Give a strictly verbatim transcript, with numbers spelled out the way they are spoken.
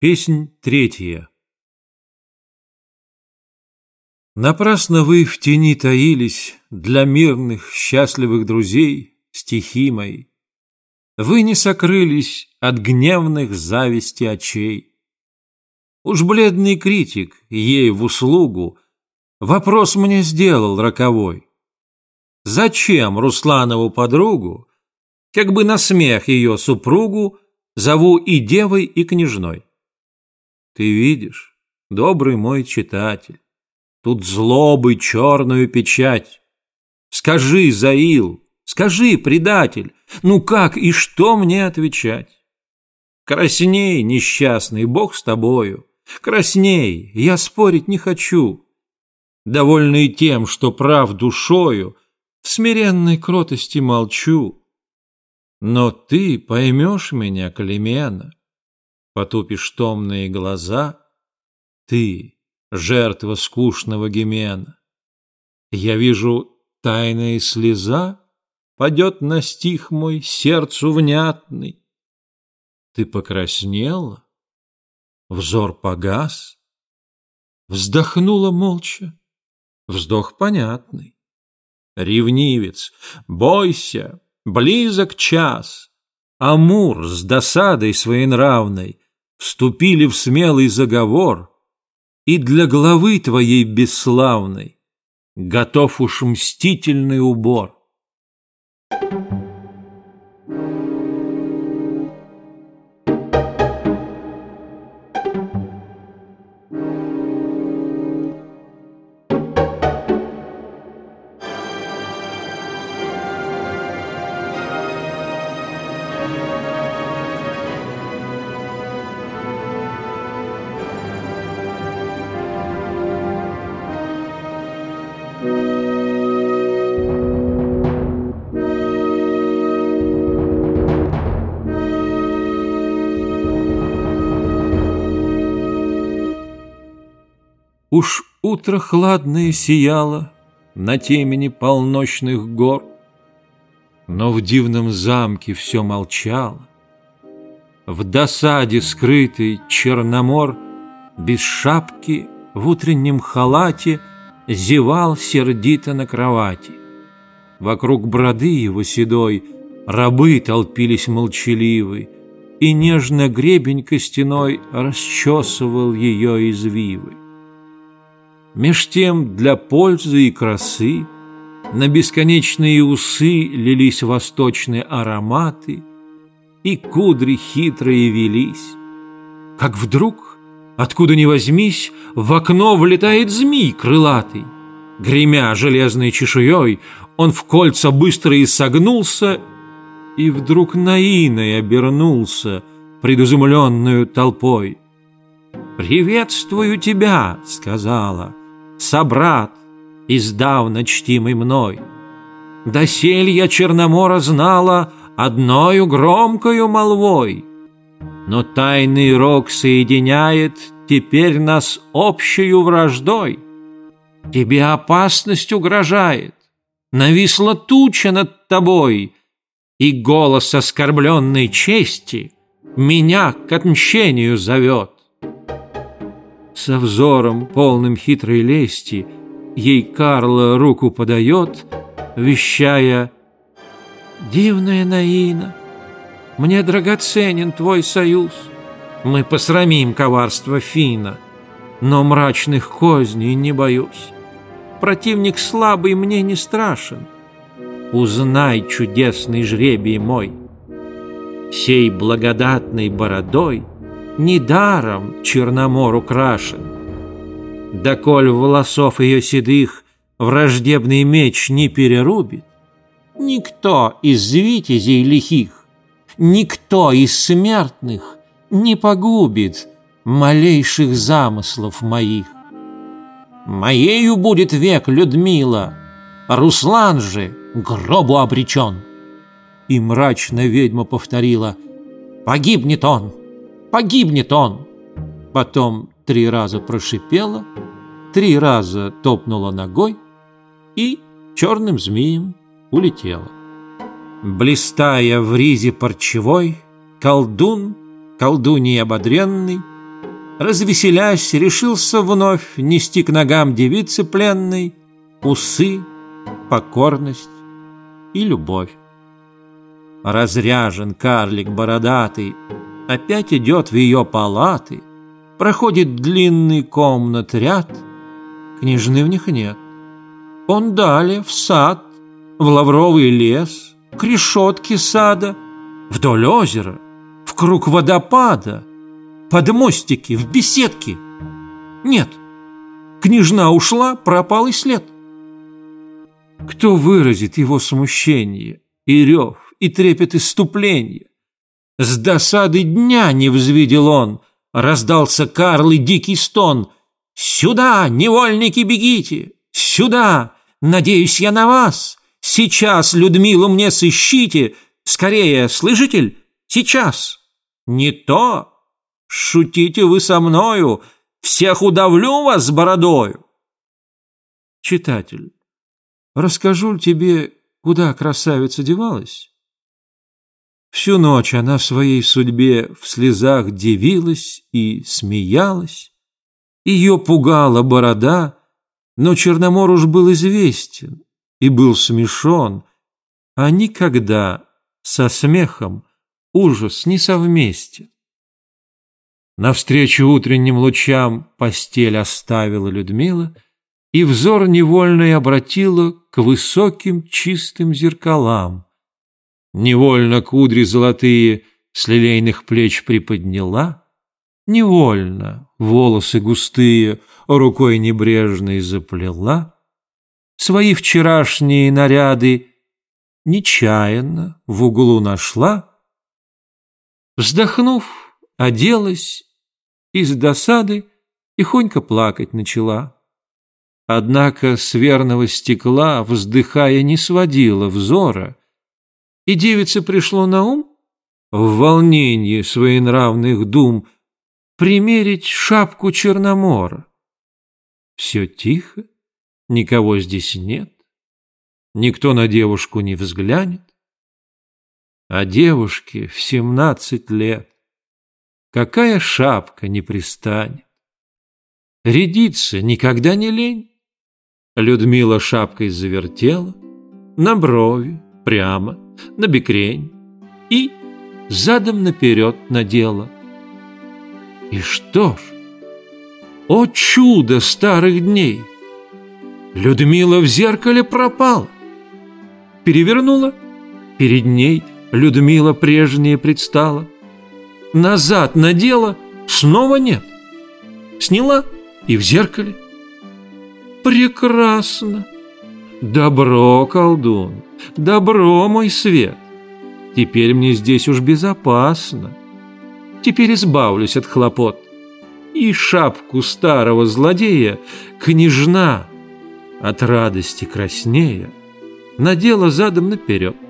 Песнь третья. Напрасно вы в тени таились для мирных, счастливых друзей, стихи мои. Вы не сокрылись от гневных зависти очей. Уж бледный критик ей в услугу вопрос мне сделал роковой. Зачем Русланову подругу, как бы на смех ее супругу, зову и девой, и княжной? Ты видишь, добрый мой читатель, тут злобы черную печать. Скажи, Заил, скажи, предатель, ну как и что мне отвечать? Красней, несчастный, Бог с тобою, красней, я спорить не хочу. Довольный тем, что прав душою, в смиренной кротости молчу. Но ты поймешь меня, Климена, потупишь томные глаза, ты, жертва скучного гимена. Я вижу, тайная слеза падет на стих мой сердцу внятный. Ты покраснела, взор погас, вздохнула молча, вздох понятный. Ревнивец, бойся, близок час. Амур с досадой своенравной вступили в смелый заговор, и для главы твоей бесславной готов уж мстительный убор. Уж утро хладное сияло на темени полночных гор, но в дивном замке все молчало. В досаде скрытый Черномор без шапки в утреннем халате зевал сердито на кровати. Вокруг броды его седой рабы толпились молчаливы, и нежно гребень костяной расчесывал ее извивы. Меж тем для пользы и красы на бесконечные усы лились восточные ароматы, и кудри хитрые велись. Как вдруг, откуда ни возьмись, в окно влетает змей крылатый. Гремя железной чешуей, он в кольца быстро согнулся, и вдруг наиной обернулся предизумленную толпой. «Приветствую тебя», — сказала, — «собрат, издавна чтимый мной. Досель я Черномора знала одною громкою молвой, но тайный рок соединяет теперь нас общею враждой. Тебе опасность угрожает, нависла туча над тобой, и голос оскорбленной чести меня к отмщению зовет». Со взором, полным хитрой лести, ей Карла руку подает, вещая: «Дивная Наина, мне драгоценен твой союз. Мы посрамим коварство Фина, но мрачных козней не боюсь. Противник слабый мне не страшен. Узнай, чудесный жребий мой, сей благодатной бородой недаром Черномор украшен. Доколь волосов ее седых враждебный меч не перерубит, никто из витязей лихих, никто из смертных не погубит малейших замыслов моих. Моею будет век Людмила, Руслан же гробу обречен». И мрачно ведьма повторила: «Погибнет он, погибнет он». Потом три раза прошипела, три раза топнула ногой и черным змеем улетела. Блистая в ризе парчевой, колдун, колдуньей ободренный, развеселясь, решился вновь нести к ногам девицы пленной усы, покорность и любовь. Разряжен карлик бородатый опять идет в ее палаты, проходит длинный комнат ряд, княжны в них нет. Он далее в сад, в лавровый лес, к решетке сада, вдоль озера, в круг водопада, под мостики, в беседки. Нет, княжна ушла, пропал и след. Кто выразит его смущение, и рев, и трепет исступления? С досады дня не взвидел он, раздался Карл и дикий стон. «Сюда, невольники, бегите! Сюда! Надеюсь я на вас! Сейчас Людмилу мне сыщите! Скорее, слышитель, сейчас! Не то! Шутите вы со мною! Всех удавлю вас с бородою!» Читатель, расскажу ли тебе, куда красавица девалась? Всю ночь она в своей судьбе в слезах дивилась и смеялась. Ее пугала борода, но Черномор уж был известен и был смешон, а никогда со смехом ужас не совместен. Навстречу утренним лучам постель оставила Людмила и взор невольный обратила к высоким чистым зеркалам. Невольно кудри золотые с лилейных плеч приподняла, невольно волосы густые рукой небрежной заплела, свои вчерашние наряды нечаянно в углу нашла, вздохнув, оделась и с досады тихонько плакать начала. Однако с верного стекла, вздыхая, не сводила взора, и девице пришло на ум, в волнении своенравных дум, примерить шапку Черномора. Все тихо, никого здесь нет, никто на девушку не взглянет, а девушке в семнадцать лет какая шапка не пристанет. Рядиться никогда не лень. Людмила шапкой завертела на брови, прямо, на бекрень и задом наперед надела. И что ж, о чудо старых дней! Людмила в зеркале пропала. Перевернула, перед ней Людмила прежняя предстала. Назад надела, снова нет. Сняла и в зеркале. Прекрасно! Добро, колдун, добро, мой свет. Теперь мне здесь уж безопасно. Теперь избавлюсь от хлопот. И шапку старого злодея княжна, от радости краснея, надела задом наперед.